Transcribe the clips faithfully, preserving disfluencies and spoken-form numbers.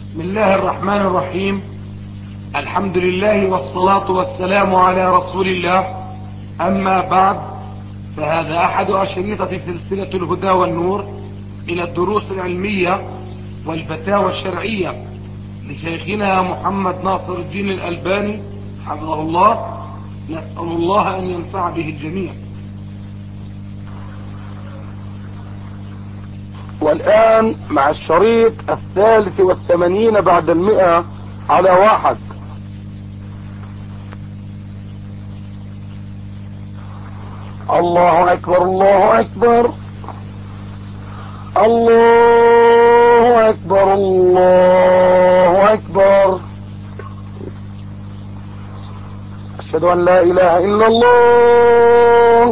بسم الله الرحمن الرحيم. الحمد لله والصلاة والسلام على رسول الله. أما بعد، فهذا أحد أشريطة سلسلة الهدى والنور إلى الدروس العلمية والفتاوى الشرعية لشيخنا محمد ناصر الدين الألباني حفظه الله. نسأل الله أن ينفع به الجميع. والآن مع الشريط الثالث والثمانين بعد المئة على واحد. الله أكبر الله أكبر الله أكبر الله أكبر. أشهد أن لا إله إلا الله.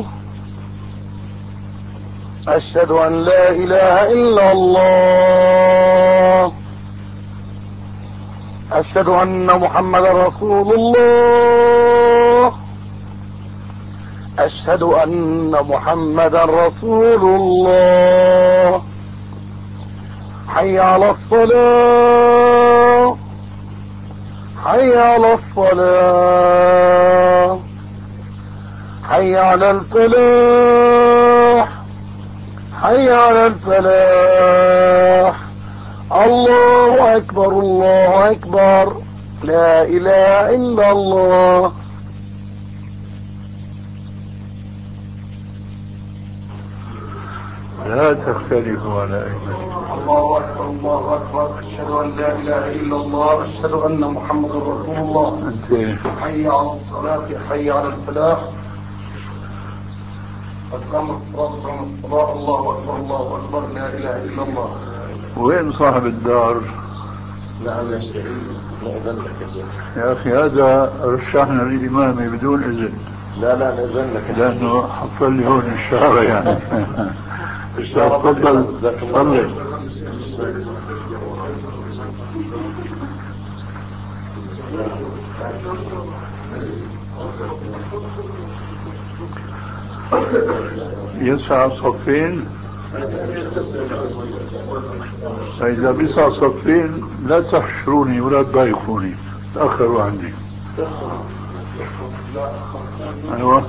أشهد أن لا إله إلا الله. أشهد أن محمدا رسول الله. أشهد أن محمدا رسول الله. حي على الصلاة حي على الصلاة حي على الفلاح حي على الفلاح. الله أكبر الله أكبر. لا إله إلا الله. لا تختلفوا على أئمتكم. الله أكبر الله أكبر. أشهد أن لا إله إلا الله. أشهد أن محمد رسول الله. أنت حي على الصلاة حي على الفلاح. قد قام الصلاة قام الصلاة. الله أكبر الله أكبر. لا إله إلا الله. وين صاحب الدار؟ نعم يا شيخ. نأذن لك يا أخي هذا رشحنا للإمامي بدون إذن. لا لا نأذن لك لأنه حط لي هون الشارة يعني. تفضل صلي. يسعى صفين. فإذا بيسعى صفين لا تحشروني ولا تضايقوني، تأخروا عني. أيوة.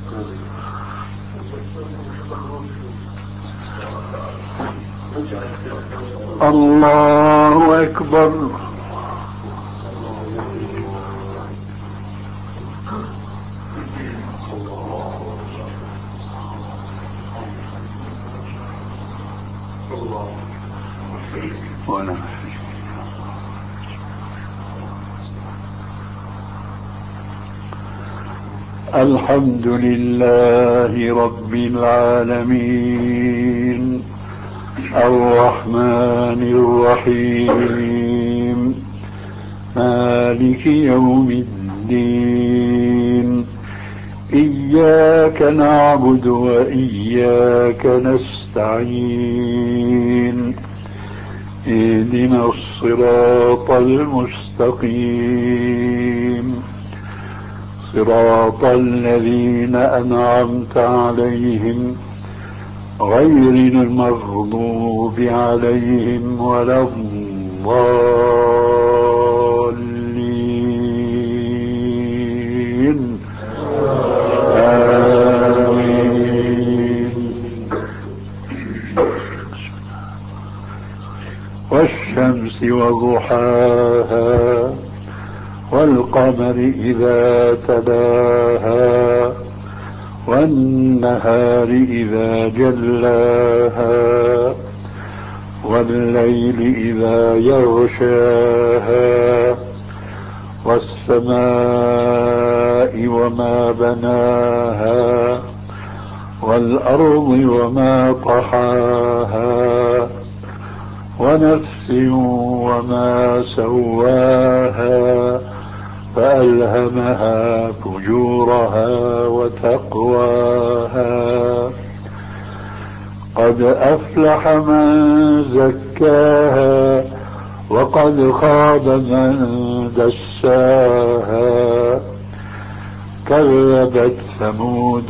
الله أكبر. وانا الحمد لله رب العالمين الرحمن الرحيم مالك يوم الدين إياك نعبد وإياك نستعين اهدنا الصراط المستقيم صراط الذين أنعمت عليهم غير المغضوب عليهم ولا الضالين. آمين. والشمس وضحاها والقمر إذا تلاها والنهار إذا جلاها والليل إذا يغشاها والسماء وما بناها والأرض وما طحاها ونفس وما سواها فألهمها فجورها وتقواها. قد أفلح من زكاها وقد خاب من دساها. كذبت ثمود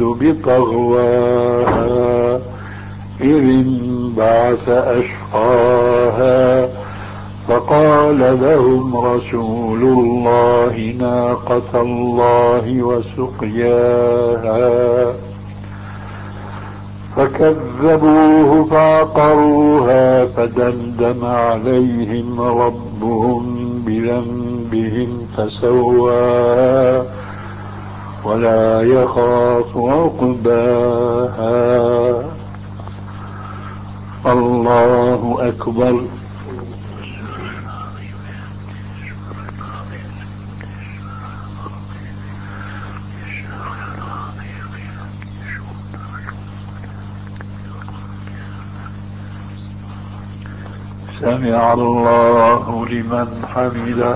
بطغواها إذ انبعث أشقاها فقال لهم رسول الله ناقة الله وسقياها فكذبوه فعقروها فدمدم عليهم ربهم بذنبهم فسواها ولا يخاف عقباها. الله أكبر. سمع الله لمن حمده.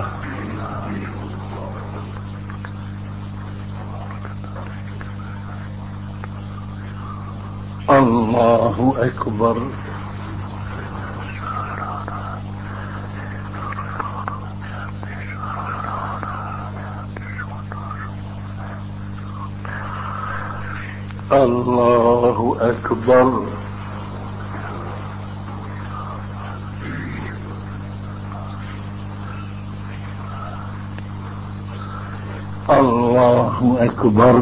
الله أكبر. الله أكبر. الله أكبر.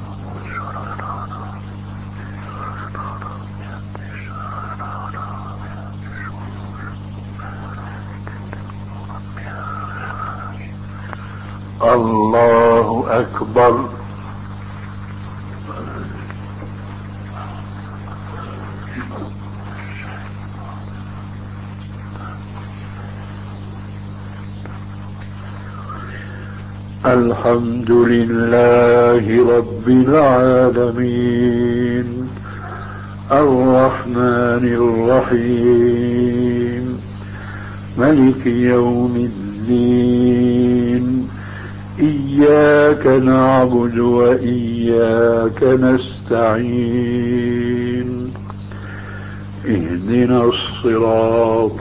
الله أكبر. الحمد لله رب العالمين الرحمن الرحيم ملك يوم الدين إياك نعبد وإياك نستعين اهدنا الصراط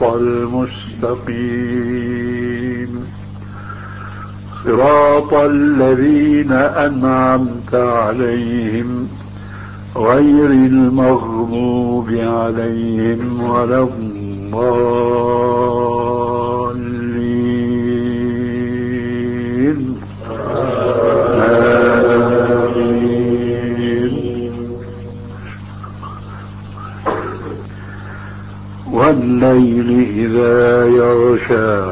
المستقيم صراط الذين أنعمت عليهم غير المغضوب عليهم ولا الضالين. آمين. والليل إذا يغشى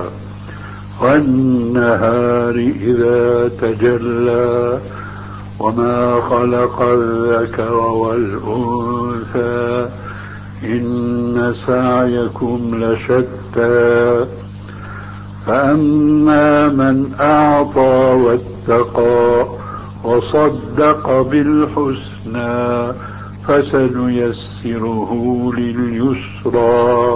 والنهار إذا تجلى وما خلق الذكر والأنثى إن سعيكم لشتى فأما من أعطى واتقى وصدق بالحسنى فسنيسره لليسرى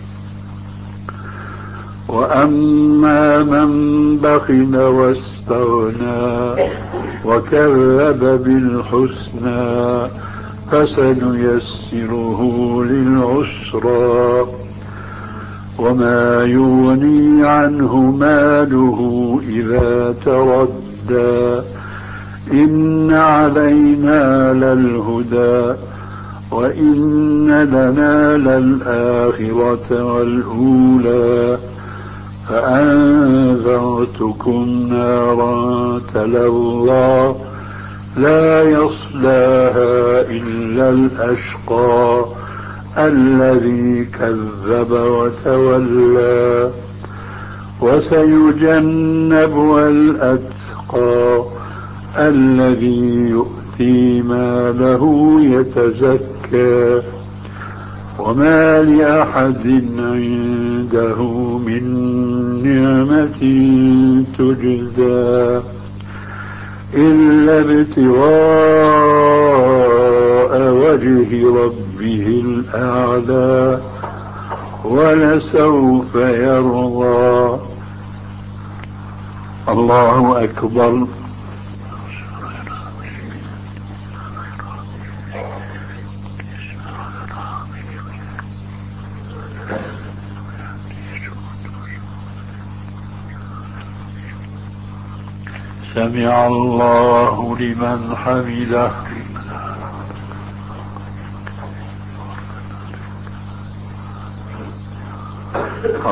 وأما من بخل واستغنى وكذب بالحسنى فسنيسره للعسرى وما يغني عنه ماله إذا تردى إن علينا للهدى وإن لنا للآخرة والأولى فأنذرتكم نارا تلظى لا يصلاها إلا الأشقى الذي كذب وتولى وسيجنبها الأتقى الذي يؤتي ماله يتزكى وما لأحد عنده من نعمة تجزى إلا ابتغاء وجه ربه الأعلى ولسوف يرضى. الله أكبر. سمع الله لمن حمده.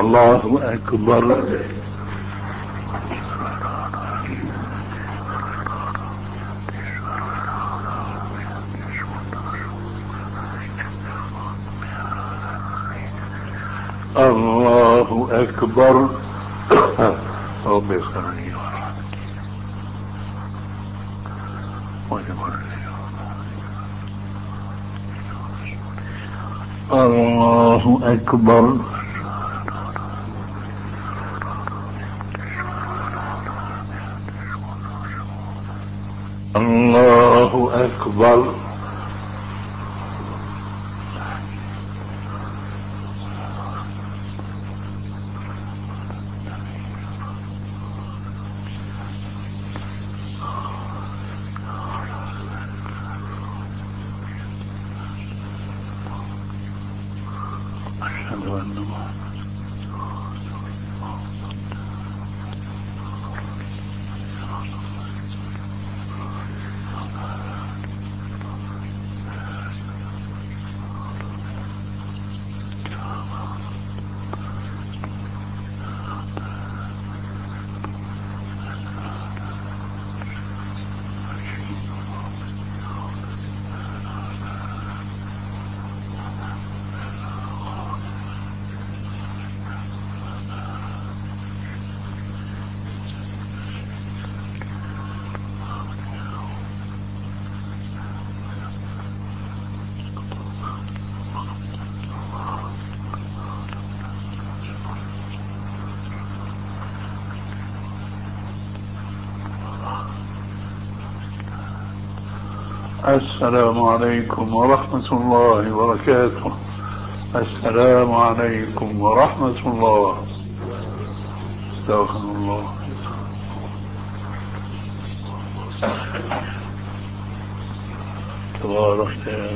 الله أكبر. الله أكبر. رب يغفرني الله أكبر. الله أكبر. أشهد أن السلام عليكم ورحمة الله وبركاته. السلام عليكم ورحمة الله. استغفر الله. تبارك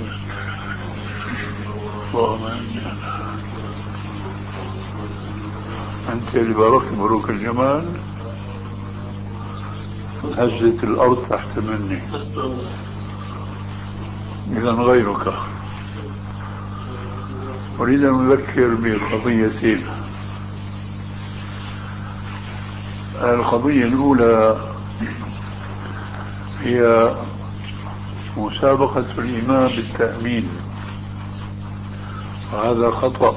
اللهم أنت اللي بارك بروك الجمال. هزت الأرض تحت مني إذا غيرك. أريد أن أذكر بقضيتين. القضية الأولى هي مسابقة الإمام بالتأمين، وهذا خطأ.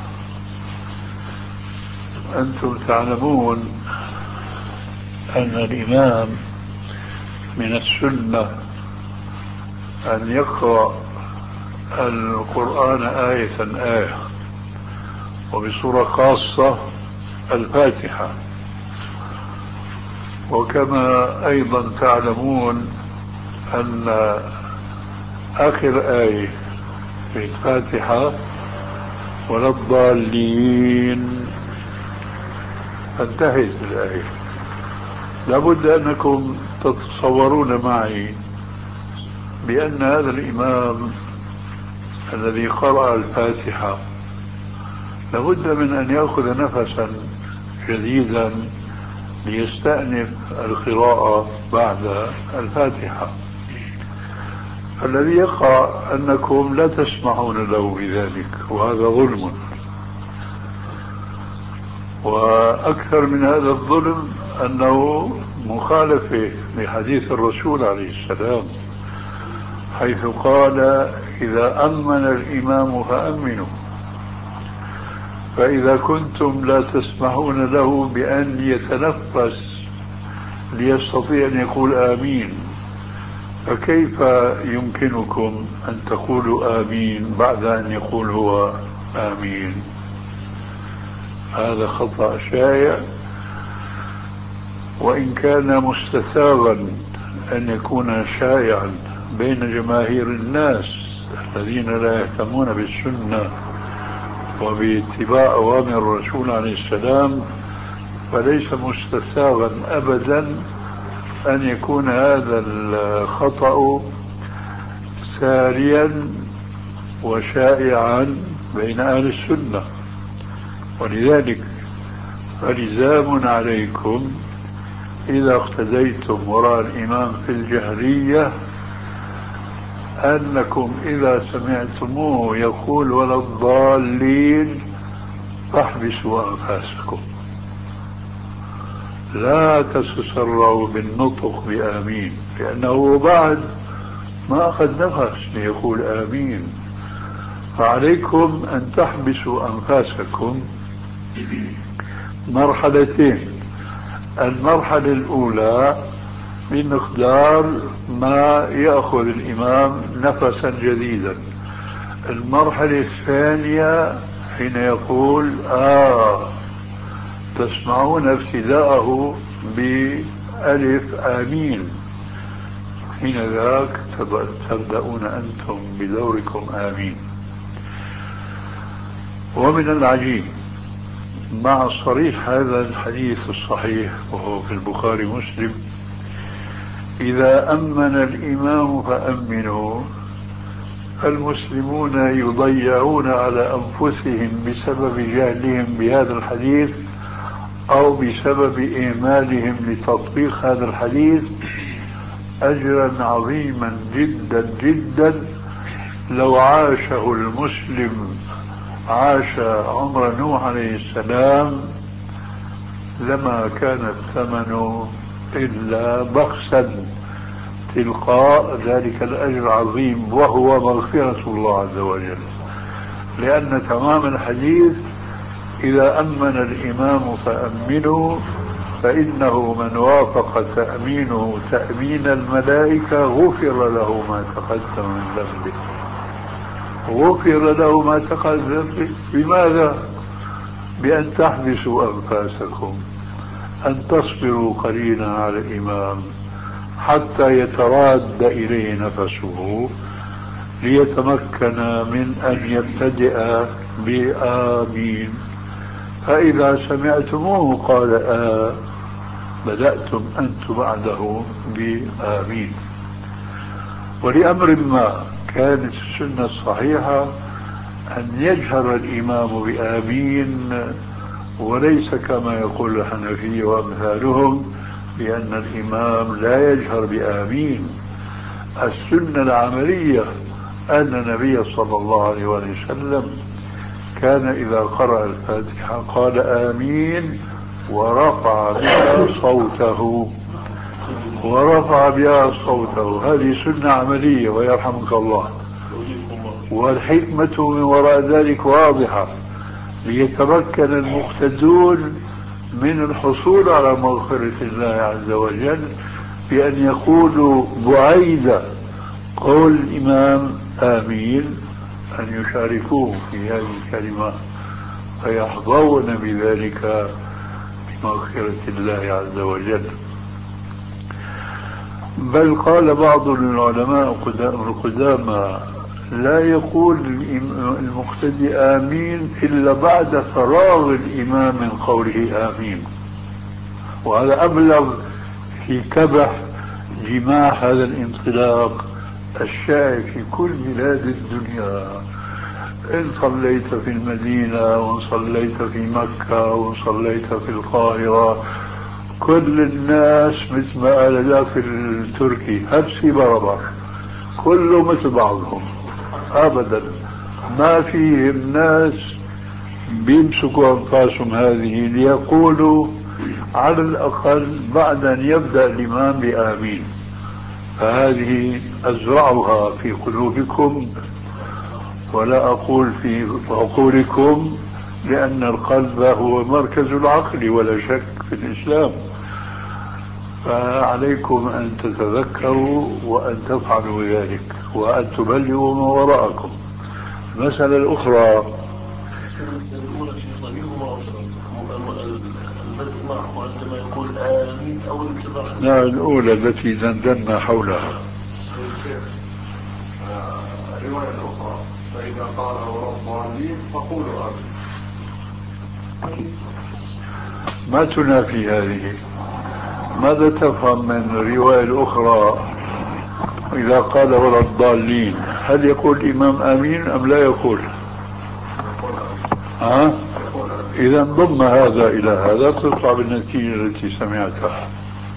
أنتم تعلمون أن الإمام من السنة أن يقرأ القرآن آية آية، وبصورة خاصة الفاتحة. وكما أيضا تعلمون أن آخر آية في الفاتحة ولا الضالين انتهت الآية. لابد أنكم تتصورون معي بأن هذا الإمام الذي قرأ الفاتحة لابد من أن يأخذ نفسا جديدا ليستأنف القراءة بعد الفاتحة. الذي يقع أنكم لا تسمعون له بذلك، وهذا ظلم. وأكثر من هذا الظلم أنه مخالفة لحديث الرسول عليه السلام، حيث قال: إذا أمن الإمام فأمنوا. فإذا كنتم لا تسمحون له بأن يتنفس ليستطيع أن يقول آمين، فكيف يمكنكم أن تقولوا آمين بعد أن يقول هو آمين؟ هذا خطأ شائع، وإن كان مستساغا أن يكون شائعا بين جماهير الناس الذين لا يهتمون بالسنة وباتباع أوامر الرسول عليه السلام، فليس مستساغا أبدا أن يكون هذا الخطأ ساريا وشائعا بين أهل السنة. ولذلك فلزام عليكم إذا اقتديتم وراء الإمام في الجهرية أنكم إذا سمعتموه يقول ولا الضالين تحبسوا أنفاسكم، لا تتسرعوا بالنطق بآمين، لأنه بعد ما أخذ نفس ليقول آمين. فعليكم أن تحبسوا أنفاسكم مرحلتين. المرحلة الأولى بمقدار ما يأخذ الإمام نفسا جديدا. المرحلة الثانية حين يقول آه تسمعون ابتداءه بألف آمين، حين ذاك تبدأون أنتم بدوركم آمين. ومن العجيب مع صريح هذا الحديث الصحيح وهو في البخاري مسلم: إذا أمن الإمام فأمنوا، المسلمون يضيعون على أنفسهم بسبب جهلهم بهذا الحديث أو بسبب إهمالهم لتطبيق هذا الحديث أجرا عظيما جدا جدا لو عاشه المسلم عاش عمر نوح عليه السلام لما كان الثمن إلا بخسا تلقاء ذلك الأجر العظيم وهو مغفرة الله عز وجل. لأن تمام الحديث إذا أمن الإمام فأمنوا، فإنه من وافق تأمينه تأمين الملائكة غفر له ما تقدم من ذنبه. غفر له ما تقدم من ذنبه بماذا؟ بأن تحبسوا أنفاسكم، أن تصبروا قليلا على الإمام حتى يتراد إليه نفسه ليتمكن من أن يبتدئ بآمين. فإذا سمعتموه قال آه بدأتم أنتم بعده بآمين. ولأمر ما كانت السنة الصحيحة أن يجهر الإمام بآمين، وليس كما يقول الحنفية وأمثالهم بأن الإمام لا يجهر بآمين. السنة العملية أن النبي صلى الله عليه وسلم كان إذا قرأ الفاتحة قال آمين ورفع بها صوته ورفع بها صوته. هذه سنة عملية ويرحمك الله. والحكمة من وراء ذلك واضحة، ليتمكن المقتدون من الحصول على مغفرة الله عز وجل بأن يقولوا بعيد قول الإمام آمين أن يشاركوه في هذه الكلمة فيحظون بذلك بمغفرة الله عز وجل. بل قال بعض العلماء القدامى لا يقول المقتدي آمين إلا بعد فراغ الإمام من قوله آمين. وهذا أبلغ في كبح جماع هذا الانطلاق الشائع في كل بلاد الدنيا. إن صليت في المدينة وإن صليت في مكة وإن صليت في القاهرة كل الناس مثل ما قال ذاك التركي هبسي بربر، كله مثل بعضهم أبدا. ما فيهم ناس بيمسكوا أنفاسهم هذه ليقولوا على الأقل بعد أن يبدأ الإمام بآمين. فهذه أزرعها في قلوبكم ولا أقول في عقولكم، لأن القلب هو مركز العقل ولا شك في الإسلام. فعليكم أن تتذكروا وأن تفعلوا ذلك وأن تبلغوا ما وراءكم. المسألة الأخرى عندما يقول آمين أو الكبار. لا، الأولى التي دندنا حولها. الرواية الأخرى فإذا قال ولا الضالين فقولوا آمين. ما تنافي هذه. ماذا تفهم من الرواية الأخرى إذا قال ولا الضالين؟ هل يقول الإمام آمين أم لا يقول؟ ها؟ إذا ضم هذا إلى هذا تطلع بالنتيجة التي سمعتها.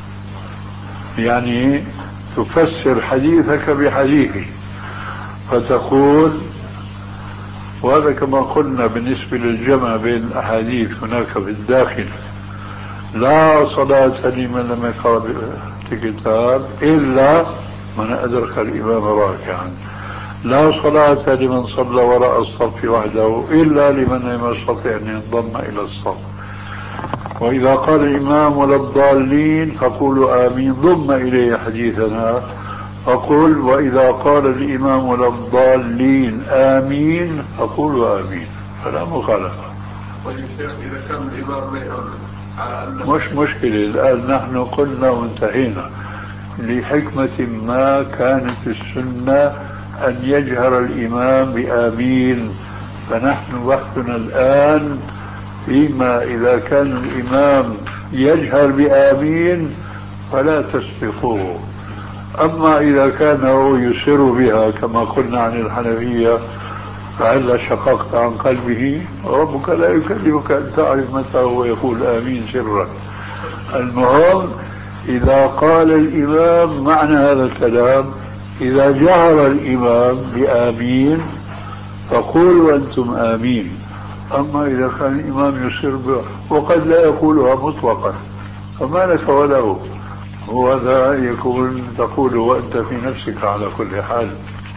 يعني تفسر حديثك بحديثي فتقول وهذا كما قلنا بالنسبة للجمع بين الأحاديث هناك في الداخل: لا صلاة لمن لم يقرأ الكتاب إلا من أدرك الإمام راكعا، لا صلاة لمن صلى وراء الصف وحده إلا لمن لم يستطع أن ينضم إلى الصف. وإذا قال الإمام ولا الضالين فقولوا آمين، ضم إليه حديثنا فقل وإذا قال الإمام ولا الضالين آمين فقولوا آمين، فلا مخالفة. إذا كان الإمام لا يؤمن على أن مش مشكلة، الآن نحن قلنا وانتهينا. لحكمة ما كانت السنة أن يجهر الإمام بآمين، فنحن بحثنا الآن فيما إذا كان الإمام يجهر بآمين فلا تسبقوه. أما إذا كان هو يسر بها كما قلنا عن الحنفية فهل شققت عن قلبه؟ ربك لا يكلمك أن تعرف متى هو يقول آمين سرا. المهم إذا قال الإمام معنى هذا الكلام، إذا جهر الإمام بآمين فقولوا أنتم آمين. أما إذا كان الإمام يسر بها وقد لا يقولها مطلقا فما لك وله، وهذا يكون تقوله وأنت في نفسك على كل حال.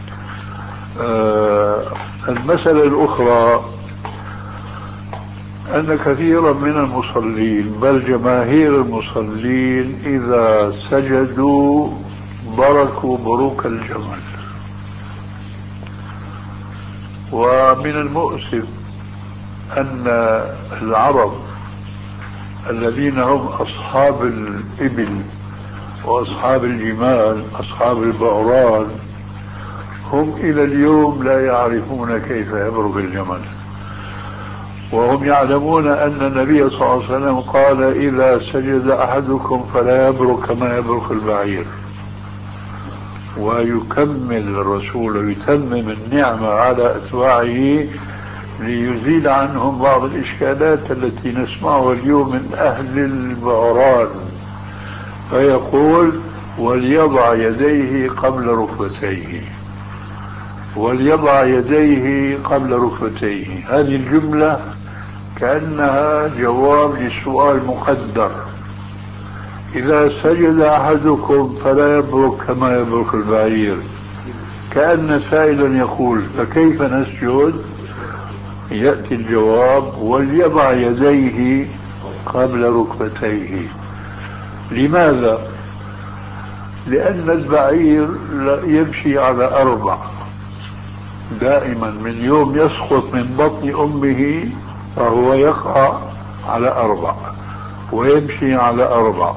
آه المسألة الأخرى أن كثيرا من المصلين بل جماهير المصلين إذا سجدوا بركوا بروك الجمل. ومن المؤسف أن العرب الذين هم أصحاب الإبل وأصحاب الجمال أصحاب البعران هم إلى اليوم لا يعرفون كيف يبرك الجمل، وهم يعلمون أن النبي صلى الله عليه وسلم قال إذا سجد أحدكم فلا يبرك كما يبرك البعير. ويكمل الرسول ويتمم النعمة على أتباعه ليزيل عنهم بعض الإشكالات التي نسمعها اليوم من أهل البعران، فيقول وليضع يديه قبل ركبتيه، وليضع يديه قبل ركبتيه. هذه الجملة كأنها جواب لسؤال مقدر: إذا سجد أحدكم فلا يبرك كما يبرك البعير، كأن سائلا يقول فكيف نسجد؟ يأتي الجواب وليضع يديه قبل ركبتيه. لماذا؟ لأن البعير يمشي على أربع دائما، من يوم يسقط من بطن أمه فهو يقع على أربع ويمشي على أربع.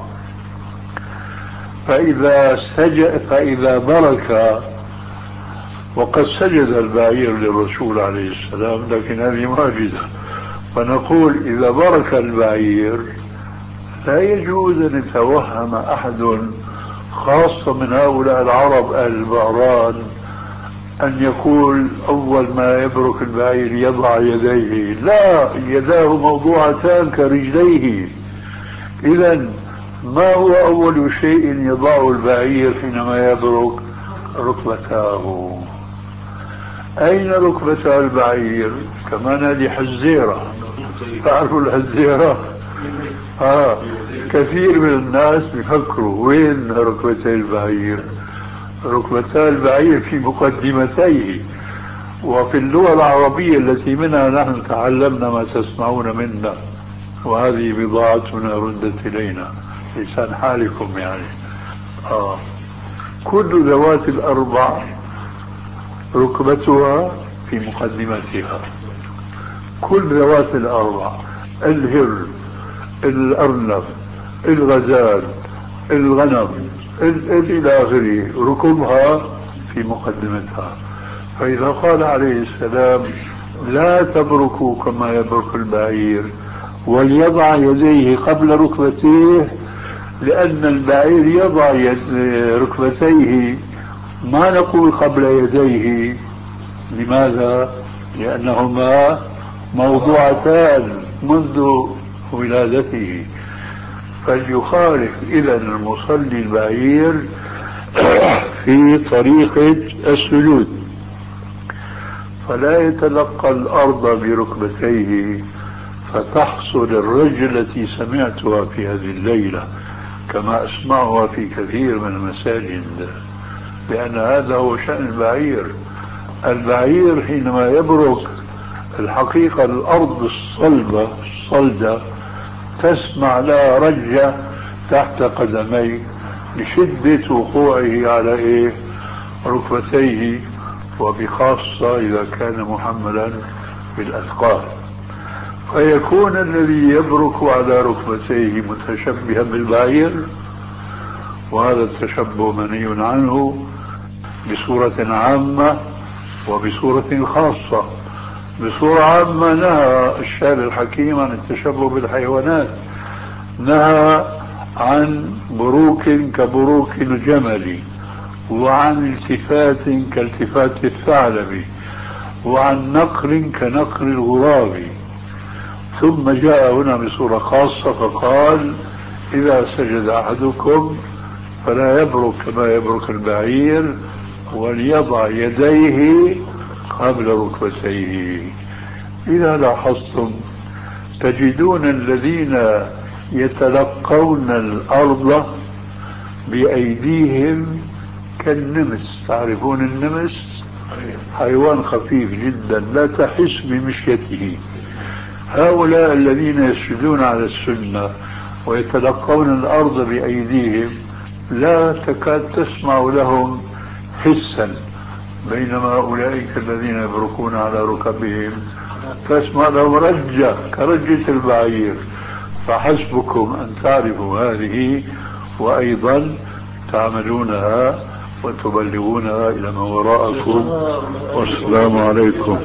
فإذا سجد فإذا برك، وقد سجد البعير للرسول عليه السلام لكن هذه معجزة، فنقول إذا برك البعير لا يجوز أن يتوهم أحد خاصة من هؤلاء العرب أهل البعران أن يقول أول ما يبرك البعير يضع يديه، لا، يداه موضوعتان كرجليه. إذن ما هو أول شيء يضعه البعير حينما يبرك؟ ركبتاه. أين ركبتا البعير؟ كمان هذه حزيرة، تعرفوا الحزيرة؟ آه. كثير من الناس يفكروا وين ركبتي البعير؟ ركبتا البعير في مقدمتيه. وفي اللغة العربية التي منها نحن تعلمنا ما تسمعون منا، وهذه بضاعتنا ردت إلينا، لسان حالكم يعني. آه. كل ذوات الأربع ركبتها في مقدمتها، كل ذوات الأربع، الهر، الأرنب، الغزال، الغنم، إلى آخره، ركبها في مقدمتها. فإذا قال عليه السلام لا تبركوا كما يبرك البعير وليضع يديه قبل ركبتيه، لأن البعير يضع ركبتيه، ما نقول قبل يديه. لماذا؟ لأنهما موضوعتان منذ ولادته. فليخالف إذن المصلي البعير في طريقة السجود. فلا يتلقى الأرض بركبتيه فتحصل الرجل التي سمعتها في هذه الليلة كما أسمعها في كثير من المساجد، لأن هذا هو شأن البعير. البعير حينما يبرك الحقيقة الأرض الصلبة الصلدة تسمع لها رجة تحت قدميه لشدة وقوعه على إيه؟ ركبتيه، وبخاصة إذا كان محملا بالأثقال، فيكون الذي يبرك على ركبتيه متشبها بالبعير، وهذا التشبه منهي عنه بصورة عامة وبصورة خاصة. بصورة عامة نهى الشارع الحكيم عن التشبه بالحيوانات، نهى عن بروك كبروك الجمل، وعن التفات كالتفات الثعلب، وعن نقر كنقر الغراب. ثم جاء هنا بصورة خاصة فقال إذا سجد أحدكم فلا يبرك كما يبرك البعير، وليضع يديه قبل ركبتيه. إذا لاحظتم تجدون الذين يتلقون الأرض بأيديهم كالنمس. تعرفون النمس؟ حيوان خفيف جدا لا تحس بمشيته. هؤلاء الذين يسجدون على السنة ويتلقون الأرض بأيديهم لا تكاد تسمع لهم حسا، بينما أولئك الذين يبركون على ركبهم تسمع لهم رجة كرجة البعير. فحسبكم أن تعرفوا هذه وأيضا تعملونها وتبلغونها إلى من وراءكم. والسلام عليكم.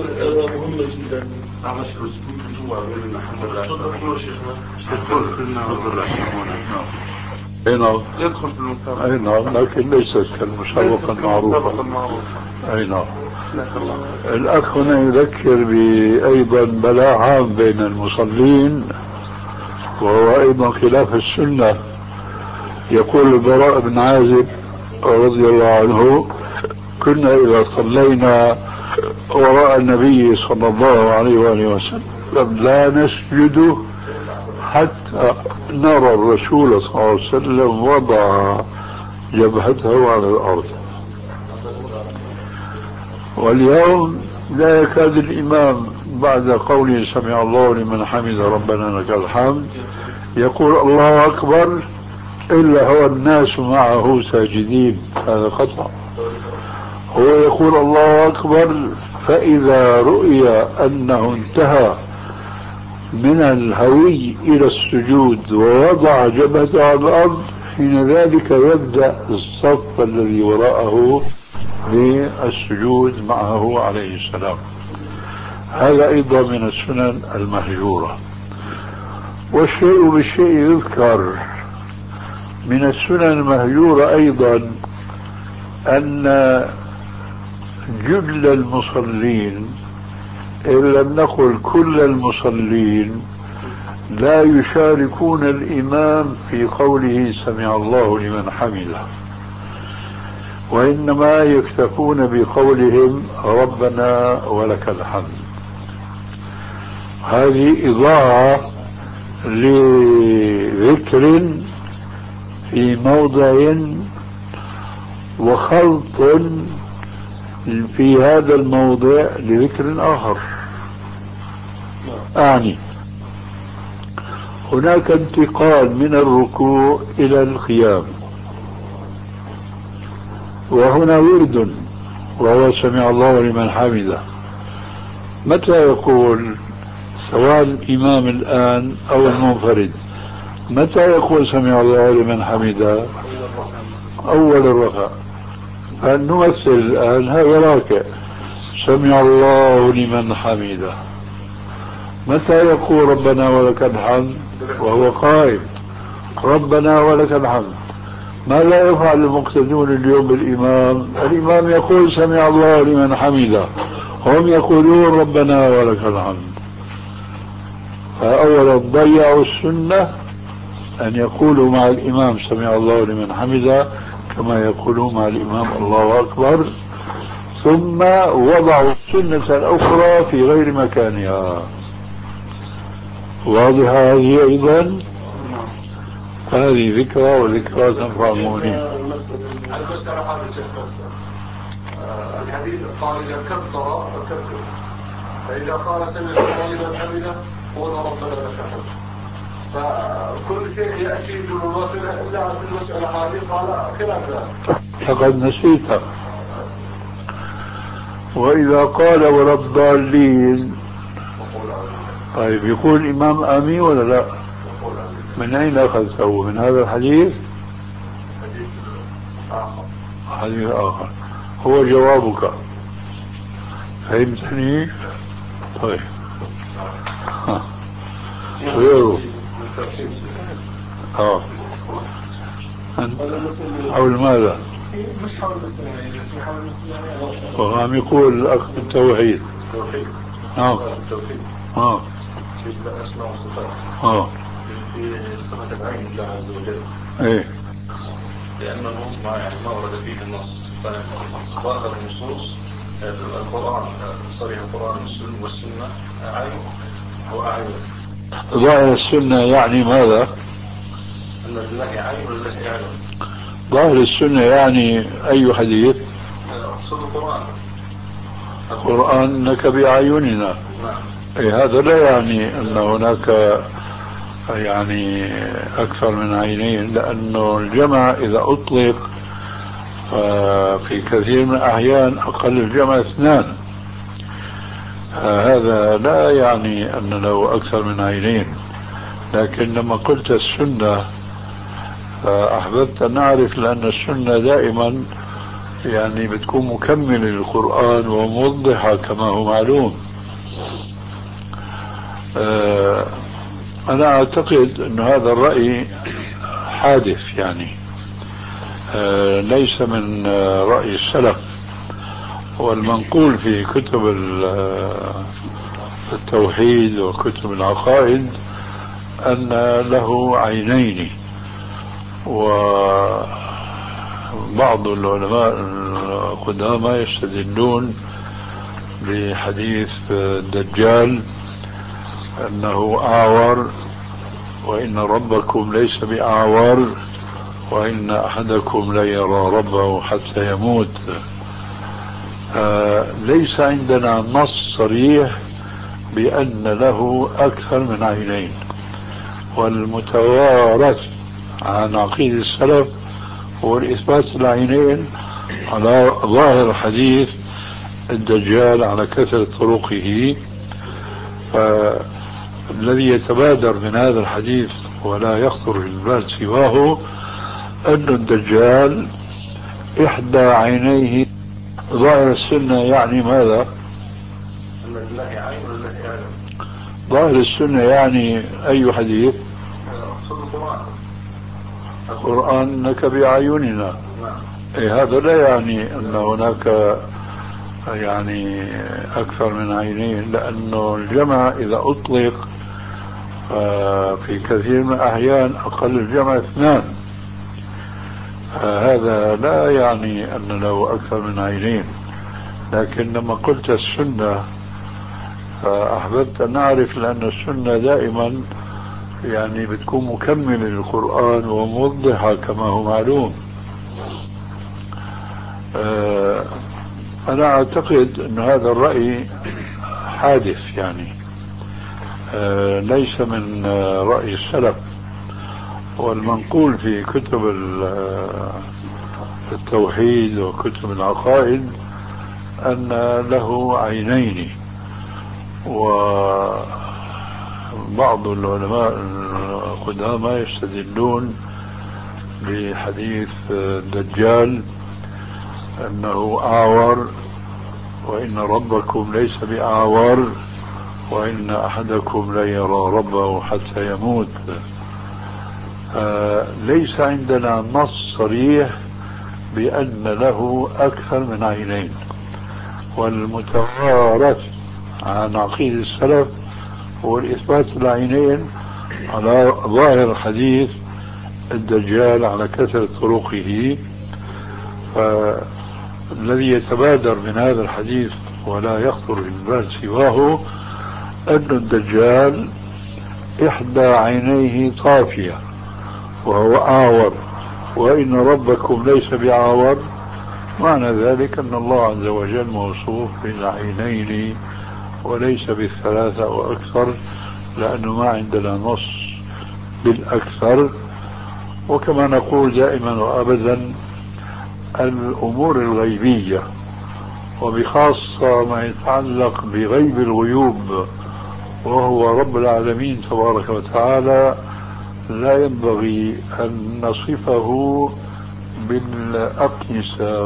اي نعم يدخل في المسابقة. اي نعم، لكن ليست كالمسابقة المعروفة. اي نعم. الاخ هنا يذكر بايضا بلاء عام بين المصلين، وهو ايضا خلاف السنة. يقول البراء بن عازب رضي الله عنه كنا اذا صلينا وراء النبي صلى الله عليه وآله وسلم لا نسجد حتى نرى الرسول صلى الله عليه وسلم وضع جبهته على الأرض. واليوم لا يكاد الإمام بعد قوله سمع الله لمن حمد ربنا لك الحمد يقول الله أكبر إلا هو الناس معه ساجدين. هذا خطأ. هو يقول الله أكبر فإذا رؤي أنه انتهى من الهوي إلى السجود ووضع جبهته على الأرض حين ذلك يبدأ الصف الذي وراءه بالسجود معه عليه السلام. هذا أيضا من السنن المهجورة. والشيء بالشيء يذكر. من السنن المهجورة أيضا أن جل المصلين إن لم نقل كل المصلين لا يشاركون الإمام في قوله سمع الله لمن حمده، وإنما يكتفون بقولهم ربنا ولك الحمد. هذه إضاعة لذكر في موضع وخلط في هذا الموضع لذكر آخر. أعني هناك انتقال من الركوع إلى القيام، وهنا ورد وهو سمع الله لمن حمده. متى يقول سواء الإمام الآن أو المنفرد متى يقول سمع الله لمن حمده؟ أول الركعة. فنمثل الآن هذا راكع سمع الله لمن حمده. متى يقول ربنا ولك الحمد؟ وهو قائم ربنا ولك الحمد. ما لا يفعل المقتدون اليوم بالإمام؟ الإمام يقول سمع الله لمن حمده، هم يقولون ربنا ولك الحمد. فأولا ضيعوا السنة أن يقولوا مع الإمام سمع الله لمن حمده كما يقولون مع الإمام الله أكبر. ثم وضعوا السنة الأخرى في غير مكانها. واضحة هذه أيضا؟ هذه ذكرى وذكرى تنفع المؤمنين. أنا بس أنا حاجة الحديث قال إذا كبر فكبر، فإذا قال سمع الله لمن حمده قول ربنا لك الحمد. فكل شيء يأتي بالمواصلة إلا في المسألة هذه قال خلاف ذلك. لقد نسيتها. وإذا قال ولا الضالين، طيب يقول الإمام آمين ولا لا؟ من أين أخذته؟ من هذا الحديث؟ حديث آخر. هو جوابك، فهمتني؟ طيب غيره. اه حول ماذا؟ مش حول المسلمين، في حول المسلمين. وعم يقول الأخ بالتوحيد. التوحيد. اه التوحيد. اه في الأسماء والصفات. اه في صفة العين لله عز وجل. ايه. لأن النص ما يعني ما ورد فيه النص، فظاهر النصوص القرآن صريح القرآن والسنة عين وأعين. ظاهر السنة يعني ماذا؟ أن لله عين ولله أعين. ظاهر السنة يعني أي حديث؟ أقصد القرآن. القرآن إنك بأعيننا. إيه هذا لا يعني أن هناك يعني أكثر من عينين، لأنه الجمع إذا أطلق في كثير من الأحيان أقل الجمع اثنان، هذا لا يعني أن له أكثر من عينين. لكن لما قلت السنة فأحببت أن نعرف، لأن السنة دائما يعني بتكون مكملة للقرآن وموضحة كما هو معلوم. أنا أعتقد أن هذا الرأي حادث، يعني ليس من رأي السلف. والمنقول في كتب التوحيد وكتب العقائد أن له عينين. وبعض العلماء القدامى يستدلون بحديث الدجال أنه أعور، وإن ربكم ليس بأعور، وإن أحدكم لا يرى ربه حتى يموت. آه ليس عندنا نص صريح بأن له أكثر من عينين، والمتوارث عن عقيدة السلف هو الإثبات العينين على ظاهر حديث الدجال على كثرة طرقه. فالذي يتبادر من هذا الحديث ولا يخطر في البال سواه أن الدجال إحدى عينيه. ظاهر السنة يعني ماذا؟ أن لله عين ولله أعين. ظاهر السنة يعني أي حديث؟ أقصد القرآن. القرآن إنك بأعيننا. إيه هذا لا يعني أن هناك يعني أكثر من عينين، لأنه الجمع إذا أطلق في كثير من الأحيان أقل الجمع اثنان، هذا لا يعني أن له أكثر من عينين. لكن لما قلت السنة فأحببت أن نعرف، لأن السنة دائما يعني بتكون مكملة للقرآن وموضحة كما هو معلوم. أنا أعتقد أن هذا الرأي حادث، يعني ليس من رأي السلف. والمنقول في كتب التوحيد وكتب العقائد أن له عينين. وبعض العلماء القدامى يستدلون بحديث الدجال أنه أعور، وإن ربكم ليس بأعور، وإن أحدكم لا يرى ربه حتى يموت. آه ليس عندنا نص صريح بأن له أكثر من عينين، والمتوارث عن عقيدة السلف هو الإثبات العينين على ظاهر حديث الدجال على كثرة طرقه. الذي يتبادر من هذا الحديث ولا يخطر في البال سواه أن الدجال إحدى عينيه طافية وهو أعور، وإن ربكم ليس بعور. معنى ذلك أن الله عز وجل موصوف بالعينين وليس بالثلاثة وأكثر، لأنه ما عندنا نص بالأكثر. وكما نقول دائما وأبدا الأمور الغيبية وبخاصة ما يتعلق بغيب الغيوب وهو رب العالمين تبارك وتعالى لا ينبغي أن نصفه بالأقيسة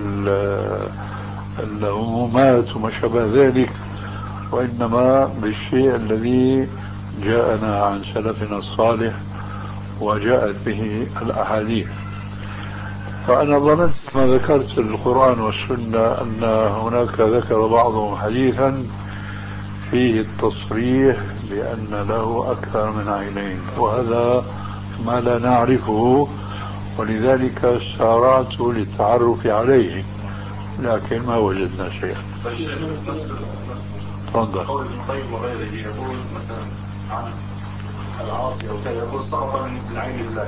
وبالعمومات وما شابه ذلك، وإنما بالشيء الذي جاءنا عن سلفنا الصالح وجاءت به الأحاديث. فأنا ظننت ما ذكرت القرآن والسنة أن هناك ذكر بعضهم حديثا فيه التصريح بأن له أكثر من عينين، وهذا ما لا نعرفه، ولذلك سارعت للتعرف عليه لكن ما وجدنا شيئا. تفضل. قول ابن القيم وغيره يقول مثلا عن العاصي أو كذا يقول سقط من العين الله،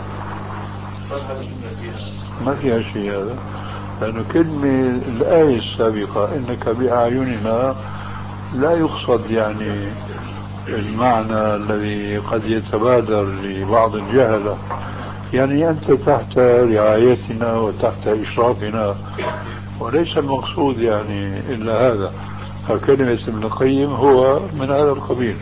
ما فيها شيء هذا، لأنه كلمة الآية السابقة إنك بأعيننا لا يقصد يعني المعنى الذي قد يتبادر لبعض الجهلة، يعني أنت تحت رعايتنا وتحت إشرافنا، وليس المقصود يعني إلا هذا. فكلمة ابن القيم هو من هذا القبيل.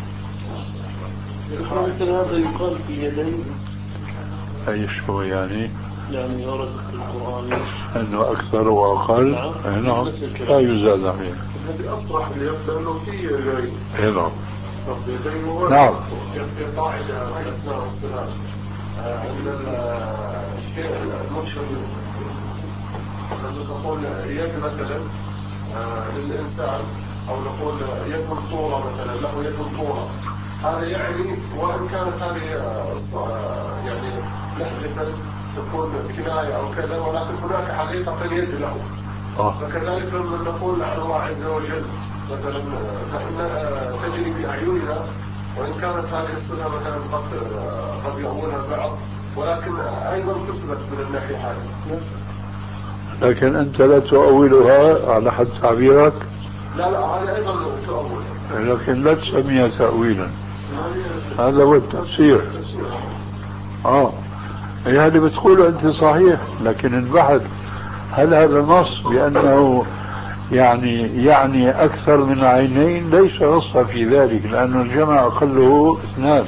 مثل هذا يقال في يدين أي شو يعني؟ يعني ورد في القرآن أنه أكثر وأقل. نعم, نعم. لا يزاد عليه. هذه أصرح لأنه في يدين. نعم. نعم. في قاعدة أثناء الصلاة أن الشيء المشهد لما تقول يد مثلا للإنسان أو نقول يد صورة مثلا له يد صورة، هذا يعني وإن كانت هذه يعني لحظة تكون كناية أو كذا، ولكن هناك حقيقة يد له. فكذلك لما نقول عن الله عز وجل مثلا فإن تجري بأعيننا، وإن كانت هذه الصلة مثلا قد قد يؤولها البعض، ولكن أيضا تثبت من الناحية هذه. لكن أنت لا تؤولها على حد تعبيرك. لا لا هذا أيضا تؤول، لكن لا تسميها تأويلا، هذا هو التفسير. اه هي هذه بتقوله أنت صحيح، لكن البحث هل هذا نص بأنه يعني يعني أكثر من عينين؟ ليس نصا في ذلك، لأن الجمع أقله اثنان.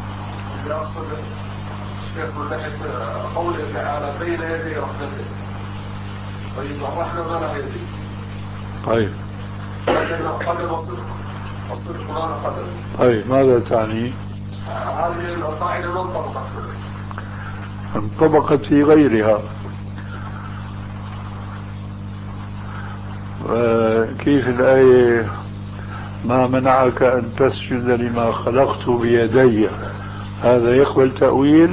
قوله تعالى بين يدي رحمته، طيب الرحمة ما لها يدي. طيب قدر الصدق، الصدق ما له قدر. طيب ماذا تعني؟ هذه القاعدة ما انطبقت انطبقت في غيرها. كيف الآية ما منعك أن تسجد لما خلقت بيدي، هذا يقبل تأويل؟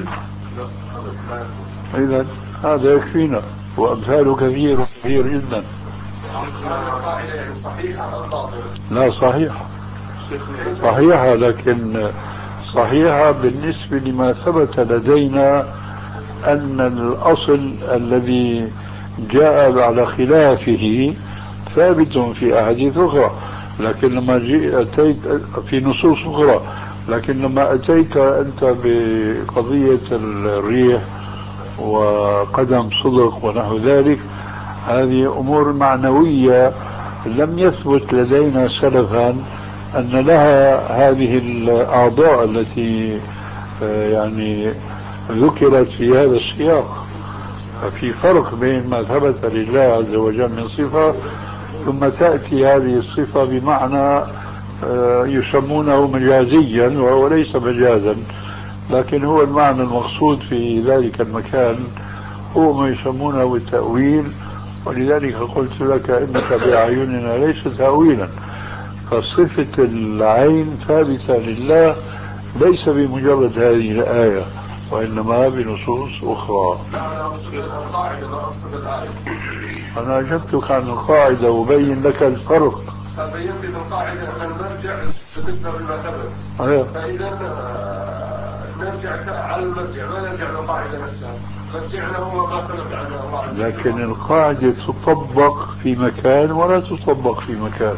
إذن هذا يكفينا، وأمثاله كثير كثير جدا. لا صحيحة، صحيحة، لكن صحيحة بالنسبة لما ثبت لدينا أن الأصل الذي جاء على خلافه ثابت في أحاديث أخرى، لكن لما أتيت في نصوص أخرى، لكن لما أتيت أنت بقضية الريح وقدم صدق ونحو ذلك، هذه أمور معنوية لم يثبت لدينا سلفا أن لها هذه الأعضاء التي يعني ذكرت في هذا السياق. ففي فرق بين ما ثبت لله عز وجل من صفة ثم تأتي هذه الصفة بمعنى يسمونه مجازيا وهو ليس مجازا، لكن هو المعنى المقصود في ذلك المكان هو ما يسمونه التأويل. ولذلك قلت لك إنك بأعيننا ليس تأويلا، فصفة العين ثابتة لله ليس بمجرد هذه الآية، وإنما بنصوص أخرى. لا أنا أقصد القاعدة، لا أقصد الآية. أنا أجبتك عن القاعدة وبين لك الفرق. فبينت القاعدة أن المرجع بالنسبة للمعتبر. فإذا نرجع على المرجع، ما نرجع للقاعدة نفسها. مرجعنا هو ما ثبت عن الله. لكن القاعدة تطبق في مكان ولا تطبق في مكان.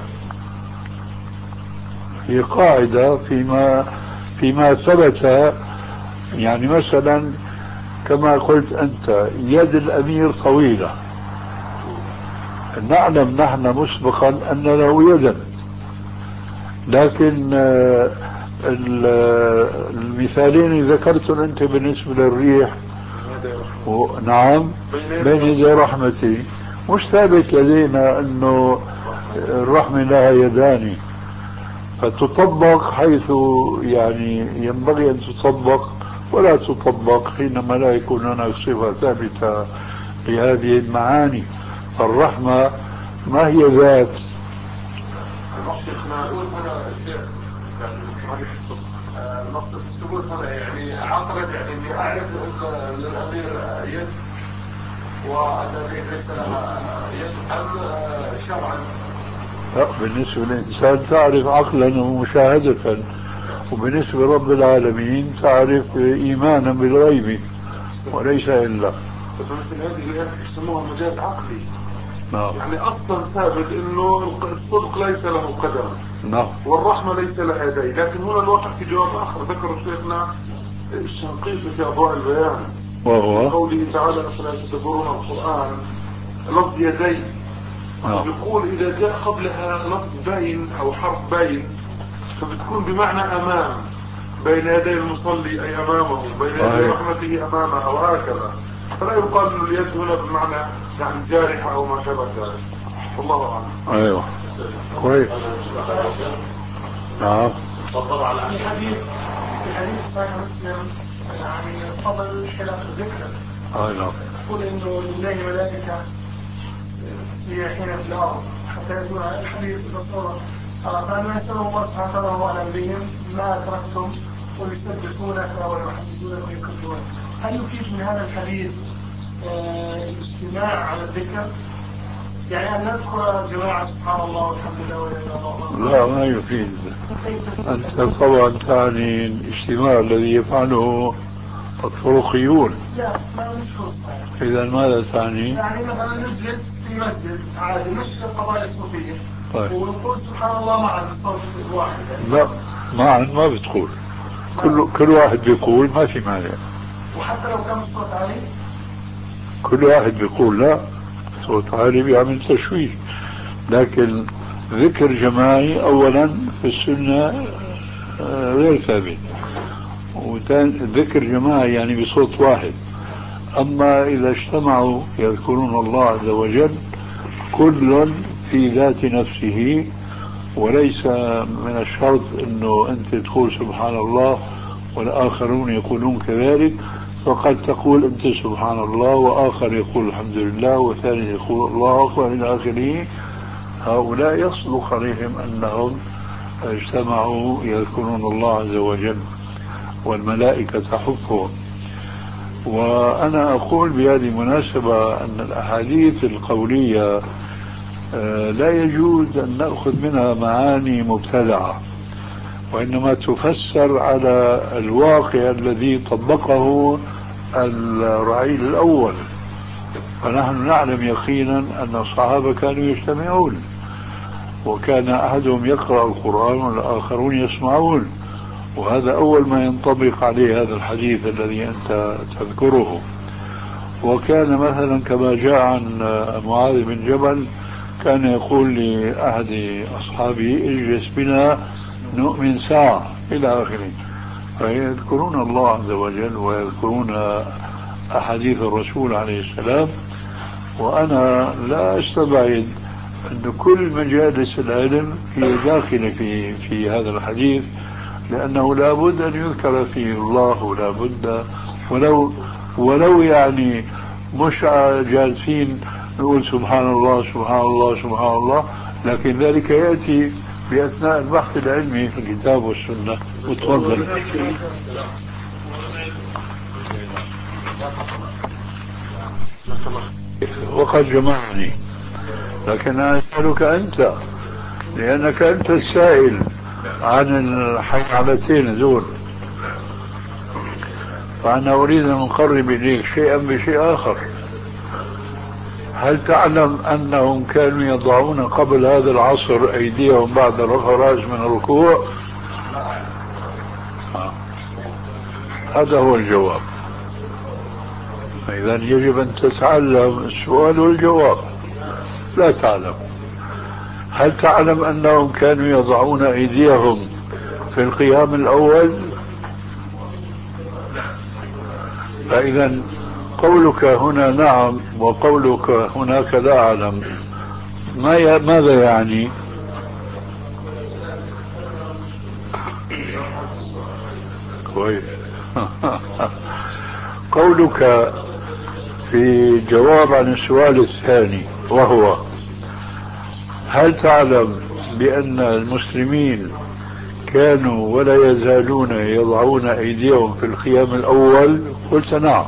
هي قاعدة فيما فيما ثبت. يعني مثلا كما قلت أنت يد الأمير طويلة، نعلم نحن مسبقا أن له يدا، لكن المثالين ذكرتم أنت بالنسبة للريح نعم بين يدي رحمتي، مش ثابت لدينا أنه الرحمة لها يدان، فتطبق حيث يعني ينبغي أن تطبق ولا تطبق حينما لا يكون هناك صفة ثابتة لهذه المعاني. فالرحمة ما هي ذات. المقصد الثبوت هنا يعني عقلا، يعني اني اعرف ان للامير يد وان الامير ليس لها يد، ام شرعا؟ لا، بالنسبة للإنسان تعرف عقلا ومشاهدة، وبالنسبة لرب العالمين تعرف إيمانا بالغيب وليس إلا. مثل هذه الآيات يسموها مجاز عقلي. نعم. يعني أصلا ثابت إنه الصدق ليس له قدم. نعم. والرحمة ليس لها يدين، لكن هنا الواقع في جواب آخر ذكر شيخنا الشنقيطي في أضواء البيان، وهو قوله تعالى أفلا يتدبرون القرآن لفظ يدين. نعم. يقول إذا جاء قبلها لفظ بين أو حرف بين فبتكون بمعنى أمام، بين يدي المصلي أي أمامه، بين يدي رحمته أمامه وهكذا، فلا يقال أن اليد هنا بمعنى يعني جارحة أو ما شابه ذلك. والله أعلم. أيوه كويس. نعم. تفضل على الحديث. في حديث صحيح مسلم يعني فضل خلاف الذكر. أيوه. يقول إنه لله ملائكة سياحين في الأرض حتى يقول الحديث بصورة فأنا يسأل الله سبحانه وتعالى وعلى نبيهم ما أتركتم ويسبحونك ويحمدونك ويكبرونك. هل يفيد من هذا الحديث الاجتماع على الذكر؟ يعني أن ندخل جماعة سبحان الله والحمد لله ولا إله إلا الله؟ لا، ما يفيد. أنت طبعا تعني الاجتماع الذي يفعله الطرقيون. لا، ما مشهور. إذا ماذا تعني؟ يعني مثلا نجلس في مسجد عادي مش قضايا صوفية. طيب. ونقول سبحان الله معا بصوت واحد. لا، معا ما بتقول. كل كل واحد بيقول ما في مانع. وحتى لو كان الصوت عالي؟ كل واحد بيقول لا، صوت عالي بيعمل تشويش. لكن ذكر جماعي أولا في السنة غير ثابت، وثاني ذكر جماعي يعني بصوت واحد. أما إذا اجتمعوا يذكرون الله عز وجل كل في ذات نفسه، وليس من الشرط أنه أنت تقول سبحان الله والآخرون يقولون كذلك، فقد تقول أنت سبحان الله وآخر يقول الحمد لله وثاني يقول الله أكبر إلى آخره. هؤلاء يصدق عليهم أنهم اجتمعوا يذكرون الله عز وجل والملائكة تحفهم. وأنا أقول بهذه المناسبة أن الأحاديث القولية لا يجوز أن نأخذ منها معاني مبتدعة، وإنما تفسر على الواقع الذي طبقه الرعيل الأول. فنحن نعلم يقينا أن الصحابة كانوا يجتمعون، وكان أحدهم يقرأ القرآن والآخرون يسمعون، وهذا أول ما ينطبق عليه هذا الحديث الذي أنت تذكره. وكان مثلا كما جاء عن معاذ بن جبل كان يقول لأحد أصحابه اجلس بنا نؤمن ساعة إلى آخره. فيذكرون الله عز وجل ويذكرون أحاديث الرسول عليه السلام. وأنا لا أستبعد أن كل مجالس العلم هي داخلة في في هذا الحديث، لأنه لا بد أن يذكر فيه الله، ولا بد ولو ولو يعني مش جالسين نقول سبحان الله سبحان الله سبحان الله، لكن ذلك يأتي بأثناء البحث العلمي في الكتاب والسنة. وتفضل. وقد جمعني، لكن أنا أسألك أنت لأنك أنت السائل عن الحيعلتين دول، فأنا أريد أن أقرب إليك شيئا بشيء آخر. هل تعلم أنهم كانوا يضعون قبل هذا العصر أيديهم بعد رفع الرأس من الركوع؟ آه. هذا هو الجواب. إذن يجب أن تتعلم السؤال والجواب. لا تعلم. هل تعلم أنهم كانوا يضعون أيديهم في القيام الأول؟ فإذا قولك هنا نعم وقولك هناك لا أعلم ما ي... ماذا يعني؟ كويس. قولك في جواب عن السؤال الثاني وهو هل تعلم بأن المسلمين كانوا ولا يزالون يضعون أيديهم في القيام الأول؟ قلت نعم.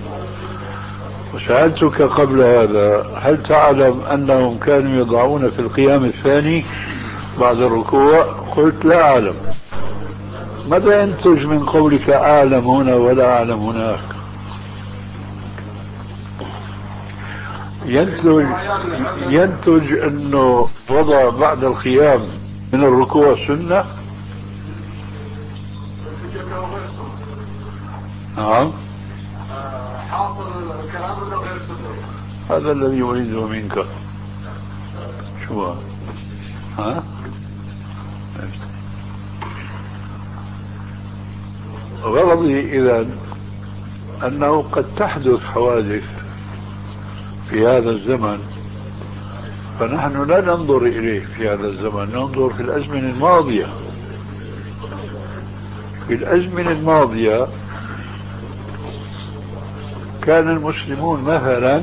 وسألتك قبل هذا هل تعلم أنهم كانوا يضعون في القيام الثاني بعد الركوع؟ قلت لا أعلم. ماذا ينتج من قولك أعلم هنا ولا أعلم هناك؟ ينتج ينتج أنه وضع بعد القيام من الركوع سنة. نعم. حاصل الكلام انه غير سنة. هذا الذي أريده منك. شو ها؟ غرضي إذن أنه قد تحدث حوادث في هذا الزمن، فنحن لا ننظر إليه في هذا الزمن، ننظر في الأزمنة الماضية. في الأزمنة الماضية كان المسلمون مثلا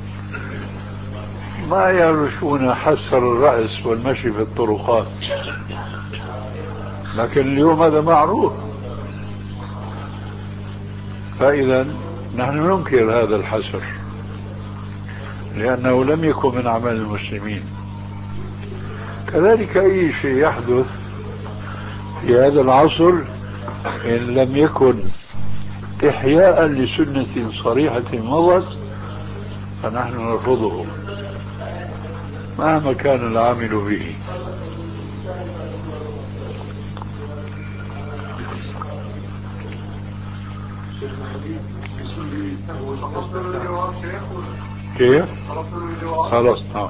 ما يعرفون حسر الرأس والمشي في الطرقات، لكن اليوم هذا معروف. فإذا نحن ننكر هذا الحسر لأنه لم يكن من أعمال المسلمين. كذلك أي شيء يحدث في هذا العصر إن لم يكن إحياء لسنة صريحة مضت فنحن نرفضه مهما كان العامل به. كيف؟ خلاص. نعم.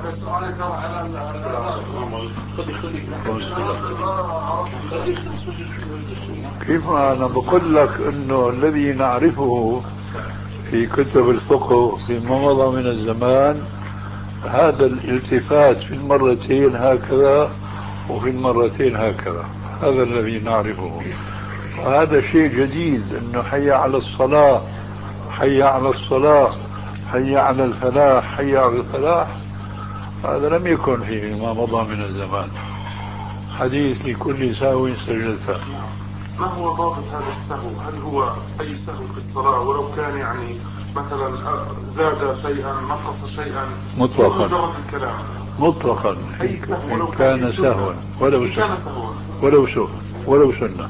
كيف أنا بقول لك أنه الذي نعرفه في كتب الفقه فيما مضى من الزمان هذا الالتفات في المرتين هكذا وفي المرتين هكذا، هذا الذي نعرفه. وهذا شيء جديد انه حي على الصلاة، حي على الصلاة، حي على الفلاح، حي على الفلاح، هذا لم يكن فيما مضى من الزمان. حديث لكل سهو سجدته. ما هو ضابط هذا السهو؟ هل هو أي سهو في الصلاة ولو كان يعني مثلا زاد شيئا نقص شيئا مطلقا الكلام مطلقا إن كان سهوا ولو سهوا ولو سهوا ولو سنة.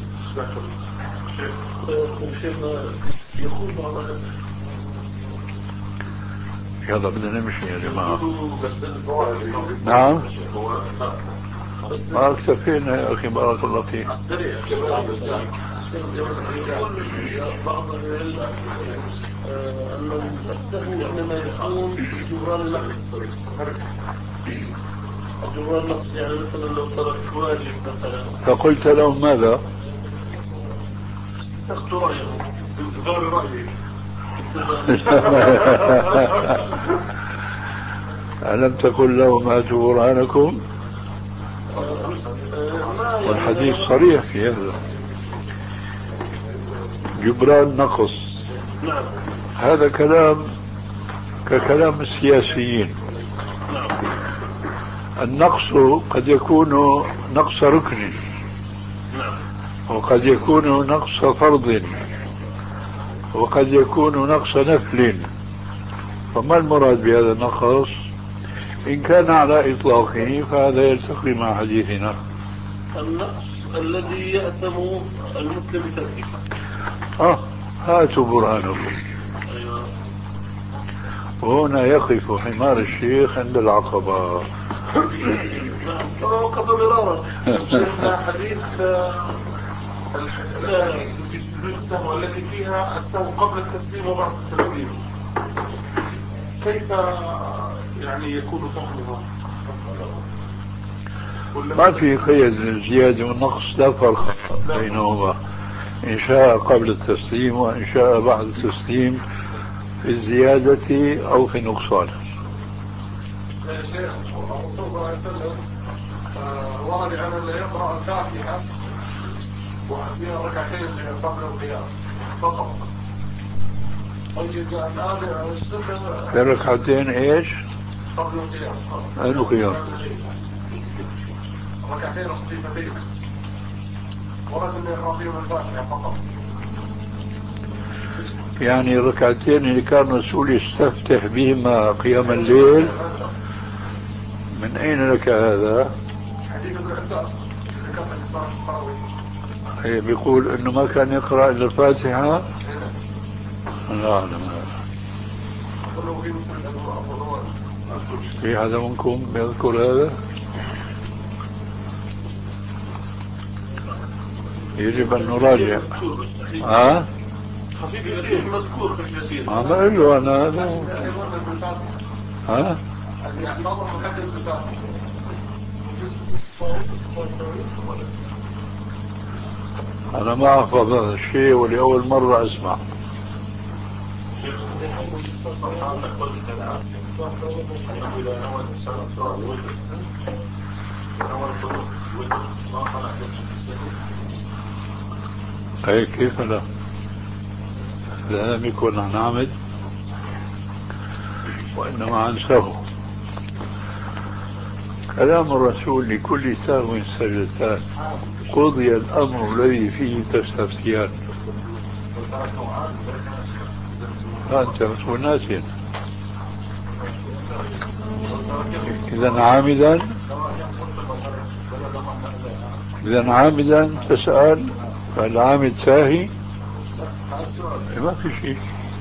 يلا بدنا نمشي يا جماعة. نعم ما اكتفينا يا أخي بارك الله فيك. بعض العلم أن السهو إنما يكون جبران النقص. جبران النقص يعني مثلا لو ترك واجب مثلا. فقلت لهم ماذا؟ تاخذ رأيهم بانتظار رأيك. ألم تقل لهم هاتوا برهانكم؟ والحديث صريح في هذا. جبران نقص هذا كلام ككلام السياسيين. النقص قد يكون نقص ركن وقد يكون نقص فرض وقد يكون نقص نفل، فما المراد بهذا النقص؟ إن كان على إطلاقه فهذا يلتقي مع حديثنا. النقص الذي يأثم المسلم بتركه. آه هاتوا برهانكم. أيوة. وهنا يقف حمار الشيخ عند العقبة. نعم وقد مرارا شيخنا حديث السهو التي فيها السهو قبل التسليم وبعد التسليم، كيف يعني يكون فهمها؟ ما في قيد الزيادة والنقص، لا فرق بينهما، إن شاء قبل التسليم وإن شاء بعد التسليم، في الزيادة أو في النقصان. يا شيخ الرسول صلى الله عليه وسلم ورد عن أن يقرأ الفاتحة وفيها ركعتين قبل القيام فقط. طيب الآن السنة في ركعتين إيش؟ قبل القيام. القيام. ركعتين خفيفتين ورد أن يقرأ فيهم الفاتحة فقط. يعني ركعتين اللي كان الرسول يستفتح بهما قيام الليل، من أين لك هذا؟ حديث ابن عباس ذكرت الإسلام الصحراوي. إيه بيقول إنه ما كان يقرأ إلا الفاتحة. لا أعلم هذا. في هذا منكم يذكر هذا؟ يجب أن نراجع. ها؟ خفيف يسير مذكور في اليسير. ما بقول له أنا هذا. ها؟ أنا ما أحفظ هذا الشيء ولأول مرة أسمع. أي كيف لا؟ لا لم يكن عن عمد وإنما عن سهو. كلام الرسول لكل سهو سجدتان، قضي الأمر الذي فيه تستفتيان. أنت مسؤول ناسين. إذا عامدا إذا عامدا تسأل، فالعامد ساهي ما في شيء.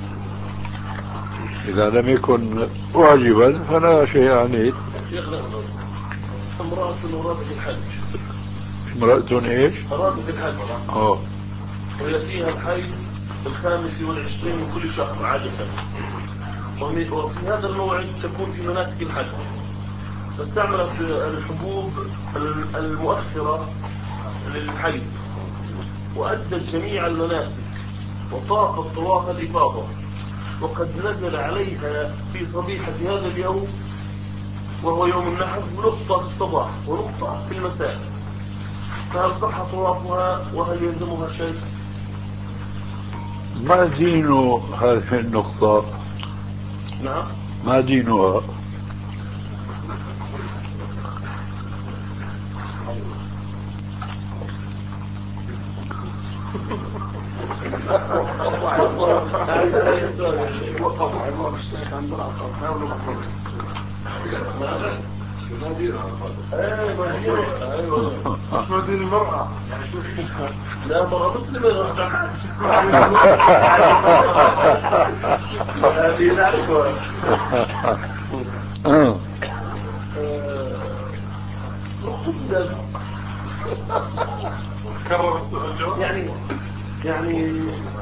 إذا لم يكن واجبا فلا شيء عليه. امرأة أرادت الحج. امرأة إيش؟ أرادت الحج. أوه. ويأتيها الحج الخامس والعشرين من كل شهر عادة، وفي هذا الموعد تكون في مناسك الحج، فاستعملت الحبوب المؤخرة للحج وأدت جميع المناسك وطاقت طواف الإفاضة، وقد نزل عليها في صبيحة هذا اليوم وهو يوم النحر نقطة في الصباح ونقطة في المساء، فهل صح طوافها وهل يلزمها شيء؟ ما دين هذه النقطة؟ نعم. ما دينها؟ شو دين المرأة؟ لا مرأة مسلمة. هذه الأكبر. يعني يعني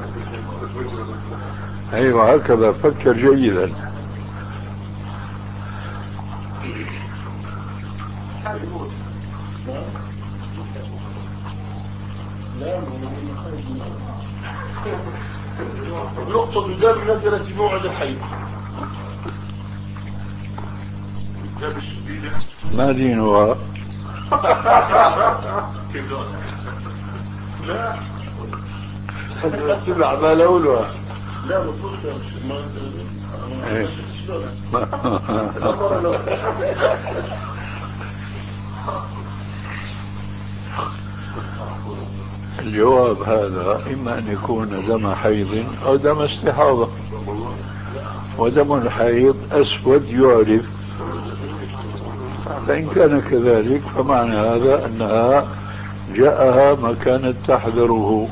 أيوة هكذا فكر جيدا. نقطة الدم نزلت في موعد الحي. ما دينها؟ لا تبع ما لولها. لا مفروض ما الجواب هذا إما أن يكون دم حيض أو دم استحاضة، ودم الحيض أسود يعرف، فإن كان كذلك فمعنى هذا أنها جاءها ما كانت تحذره.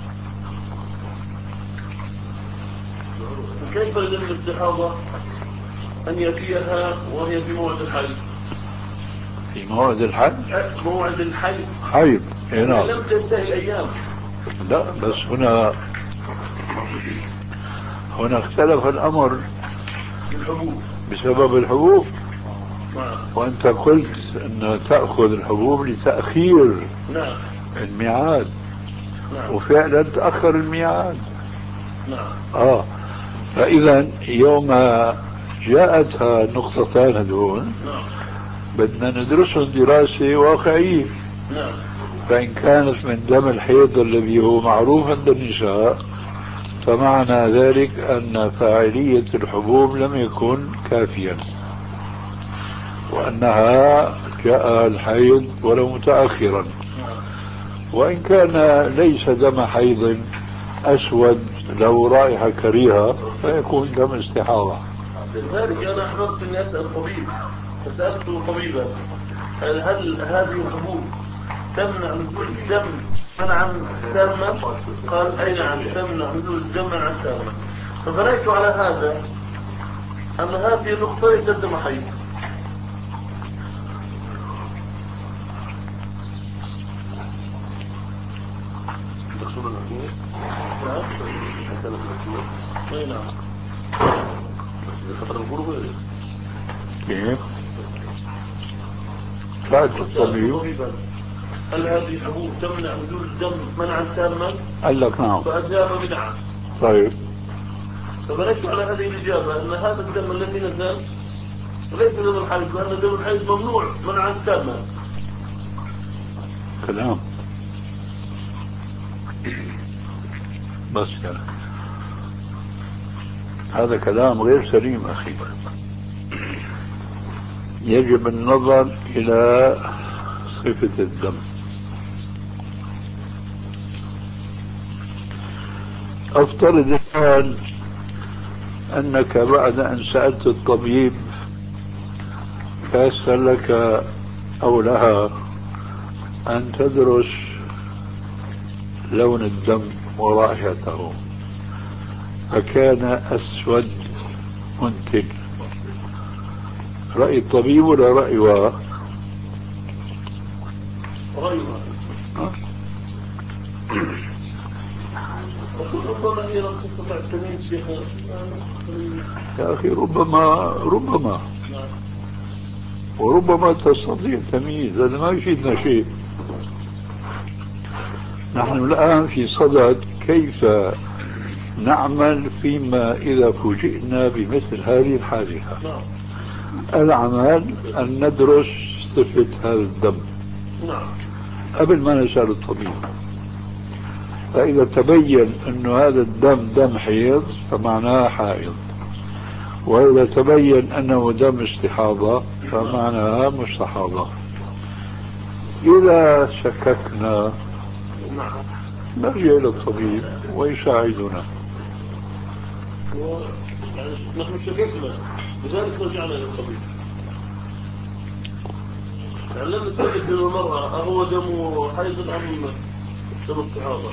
كيف لدم الاستحاضة أن يأتيها وهي في موعد الحيض؟ في موعد الحيض؟ موعد الحيض حيض هنا لم تنتهي الأيام. لا، بس هنا هنا اختلف الأمر الحبوب بسبب الحبوب، نعم. وأنت قلت أن تأخذ الحبوب لتأخير نعم. الميعاد، نعم. وفعلا تأخر الميعاد. نعم. آه فإذا يوم جاءتها النقطتان هذول نعم. بدنا ندرسهم دراسة واقعية. نعم. فإن كانت من دم الحيض الذي هو معروف عند النساء فمعنى ذلك أن فاعلية الحبوب لم يكن كافيا، وأنها جاء الحيض ولو متأخرا. وإن كان ليس دم حيض أسود له رائحة كريهة فيكون دم استحاضة. لذلك أنا أحببت أن أسأل طبيب، فسألت طبيبا هل هذه الحبوب تمنع نزول الدم منعا تاما؟ قال أي نعم تمنع نزول الدم منعا تاما. فبنيت على هذا أن هذه النقطة ليست دم حيض. اي نعم. كيف؟ سألت الطبيب هل هذه الحبوب تمنع نزول الدم منعا تاما؟ قال لك نعم. فأجاب بنعم. طيب. فبنيت على هذه الإجابة أن هذا الدم الذي نزل ليس دم الحيض، لأن دم الحيض ممنوع منعا تاما. كلام بس يعني هذا كلام غير سليم أخي. يجب النظر إلى صفة الدم. أفترض الآن أنك بعد أن سألت الطبيب فيسر لك أو لها أن تدرس لون الدم ورائحته فكان أسود منتن، رأي الطبيب ولا رأي واحد؟ رأي واحد. ربما هي لم تستطع التمييز فيها يا أخي، ربما ربما وربما تستطيع التمييز، هذا ما يفيدنا شيء. نحن الآن في صدد كيف نعمل فيما إذا فوجئنا بمثل هذه الحادثة. العمل أن ندرس صفة هذا الدم قبل ما نسأل الطبيب. فإذا تبين أن هذا الدم دم حيض فمعناه حائض، وإذا تبين أنه دم استحاضة فمعناها مستحاضة. إذا شككنا نرجع إلى الطبيب ويساعدنا. نحن شككنا لذلك رجعنا إلى الطبيب. يعني لم نتأكد من المرأة أهو دم حيض أم دم استحاضة.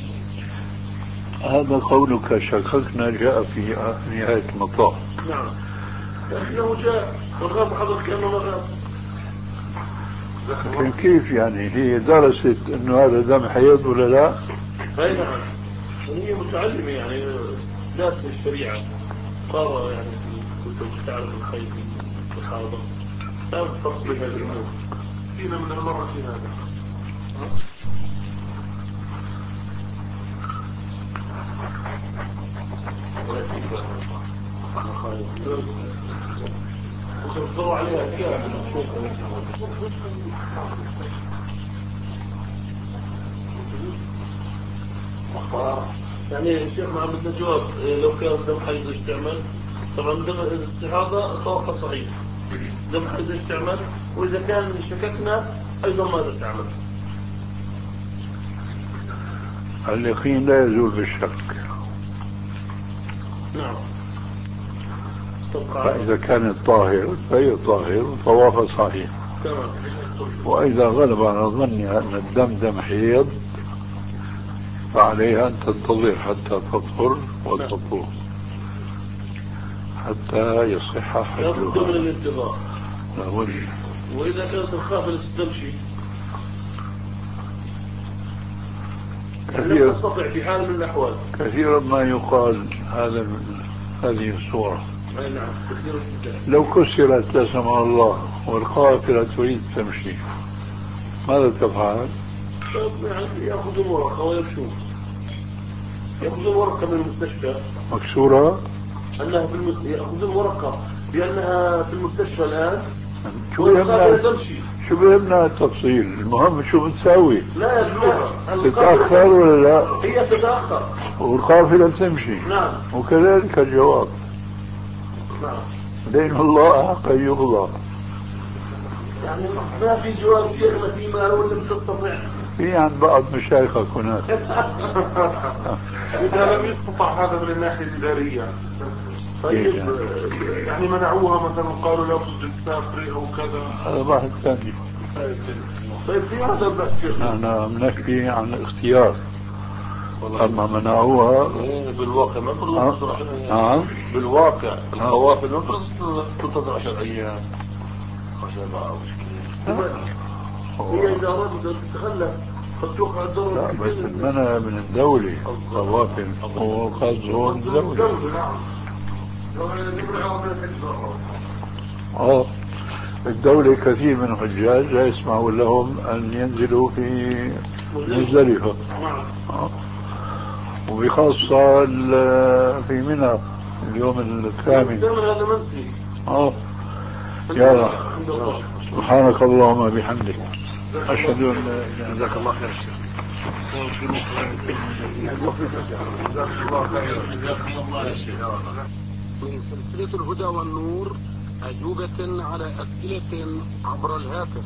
هذا قولك شككنا جاء في نهاية المطاف. نعم، لكنه جاء والغاب حضر كأنه غاب. لكن كيف يعني هي درست انه هذا دم حيض ولا لا؟ اي نعم، هي متعلمة يعني دارسة الشريعة، قارة يعني كنت تعرف الحيض والحاضر، لا فرق بين هذه الأمور. فينا من المرة في هذا. وصلوا عليها يعني الشيخ ما بدنا جواب. لو كان دم حيض استعمال، طبعا دم الاستحاضة توقع صحيح، دم حيض استعمال. وإذا كان شككنا أيضا ماذا تعمل؟ اليقين لا يزول بالشك. نعم. فإذا كانت طاهر فهي طاهر وطوافها صحيح. وإذا غلب على ظنها أن الدم دم حيض فعليها أن تنتظر حتى تطهر وتطوف حتى يصح حجها. لابد من الانتظار. لابد. وإذا كانت الخافلة تمشي كثيرا تستطيع في حال من الأحوال. كثيرا ما يقال هذا هذه الصورة. أي نعم. كثيرا جدا. لو كسرت لا سمح الله والقافلة تريد تمشي ماذا تفعل؟ يعني يأخذ ورقة ويمشون. يأخذون ورقة من المستشفى مكسورة؟ أنها في المست... يأخذون ورقة بأنها في المستشفى الآن. شو بيهمنا شو بيهمنا التفصيل، المهم شو بتساوي؟ لا لا تتأخر ولا لا؟ هي تتأخر والقافلة تمشي. نعم. وكذلك الجواب. نعم. دين الله حق يقضى. يعني ما في جواب شيخنا فيما لو لم تستطع. في عن بعض مشايخك هناك. إذا لم يستطع هذا من الناحية الإدارية طيب يعني. يعني منعوها مثلا قالوا لا بد تسافري أو كذا، هذا واحد ثاني. طيب في هذا البحث أنا بنحكي عن اختيار. أما منعوها بالواقع ما تنتظر نعم بالواقع القوافل ما تنتظر عشر أيام عشان ما مشكلة. هي إذا أردت أن تتخلف قد توقع الضرر. لا بس المنع من الدولة قوافل وقصد هون دولي. اه الدولة كثير من الحجاج لا يسمحوا لهم أن ينزلوا في مزدلفة. آه. وبخاصة في منى اليوم الثامن. هذا منسي. اه يلا سبحانك اللهم بحمدك أشهد أن لا إله إلا أنت. جزاك الله خير الشيخ. من سلسلة الهدى والنور أجوبة على أسئلة عبر الهاتف.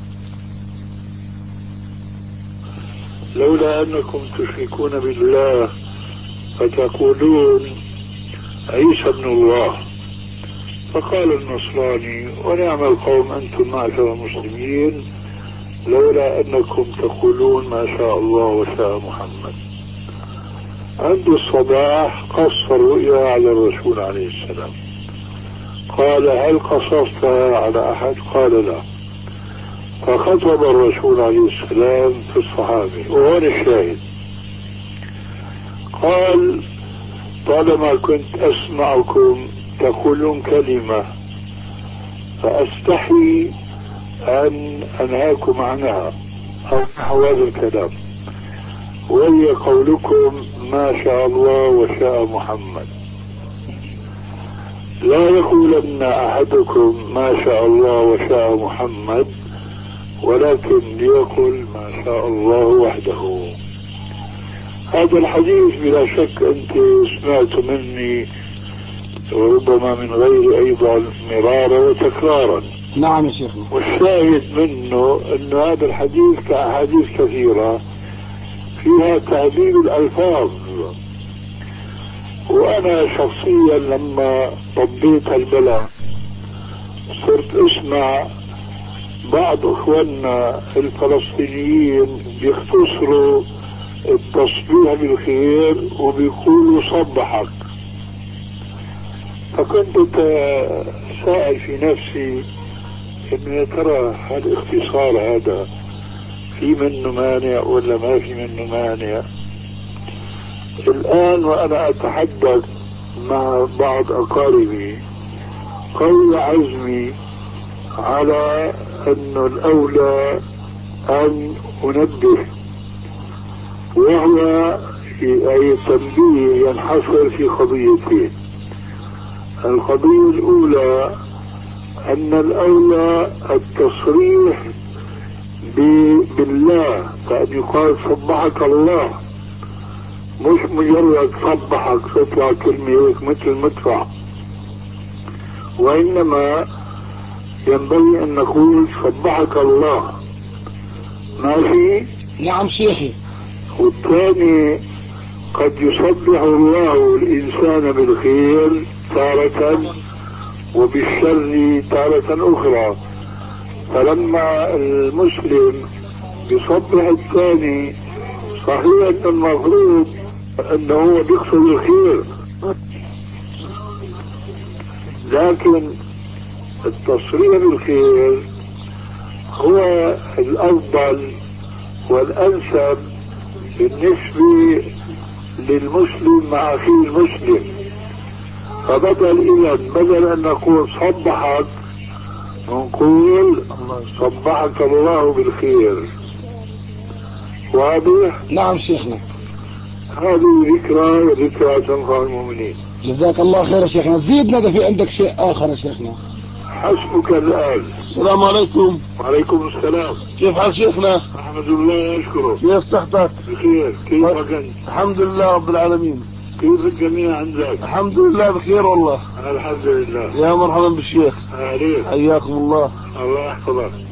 لولا أنكم تشركون بالله فتقولون عيسى ابن الله، فقال النصراني ونعم القوم أنتم معشر المسلمين لولا أنكم تقولون ما شاء الله وشاء محمد. عند الصباح قص الرؤيا على الرسول عليه السلام، قال هل قصصتها على أحد؟ قال لا. فخطب الرسول عليه السلام في الصحابة، وهون الشاهد، قال طالما كنت أسمعكم تقولون كلمة فأستحي أن أنهاكم عنها أو نحو هذا الكلام، وهي قولكم ما شاء الله وشاء محمد. لا يقولن أحدكم ما شاء الله وشاء محمد، ولكن ليقل ما شاء الله وحده. هذا الحديث بلا شك أنت سمعت مني وربما من غير أيضا مرارا وتكرارا. نعم يا شيخنا. والشاهد منه أن هذا الحديث كأحاديث كثيرة فيها تعديل الألفاظ. وأنا شخصيا لما طبيت البلد صرت أسمع بعض اخواننا الفلسطينيين بيختصروا التصبيح بالخير وبيقولوا صبحك. فكنت سائل في نفسي ان يا ترى هالاختصار هذا في منه مانع ولا ما في منه مانع. الان وانا اتحدث مع بعض اقاربي قوي عزمي على أن الأولى أن أنبه، وهو أي التنبيه ينحصر في قضيتين. القضية الأولى أن الأولى التصريح بالله، فأن يقال صبحك الله، مش مجرد صبحك تطلع كلمة هيك مثل المدفع، وإنما ينبغي أن نقول صبحك الله. ماشي؟ نعم شيخي. والثاني قد يصبح الله الإنسان بالخير تارة وبالشر تارة أخرى، فلما المسلم يصبح الثاني صحيح أن المفروض أنه هو بيقصد الخير، لكن التصريح بالخير هو الأفضل والأنسب بالنسبة للمسلم مع أخيه المسلم. فبدل إذا بدل أن نقول صبحك نقول صبحك الله بالخير. واضح؟ نعم شيخنا. هذه ذكرى وذكرى تنفع المؤمنين. جزاك الله خير يا شيخنا. زيدنا إذا في عندك شيء آخر يا شيخنا. حسبك الآن. السلام عليكم. وعليكم السلام. كيف حال شيخنا؟ الحمد لله أشكره. كيف صحتك؟ بخير. كيفك أنت؟ الحمد لله رب العالمين. كيف الجميع عندك؟ الحمد لله بخير والله. الحمد لله. يا مرحبا بالشيخ. أهلين. حياكم الله. الله يحفظك.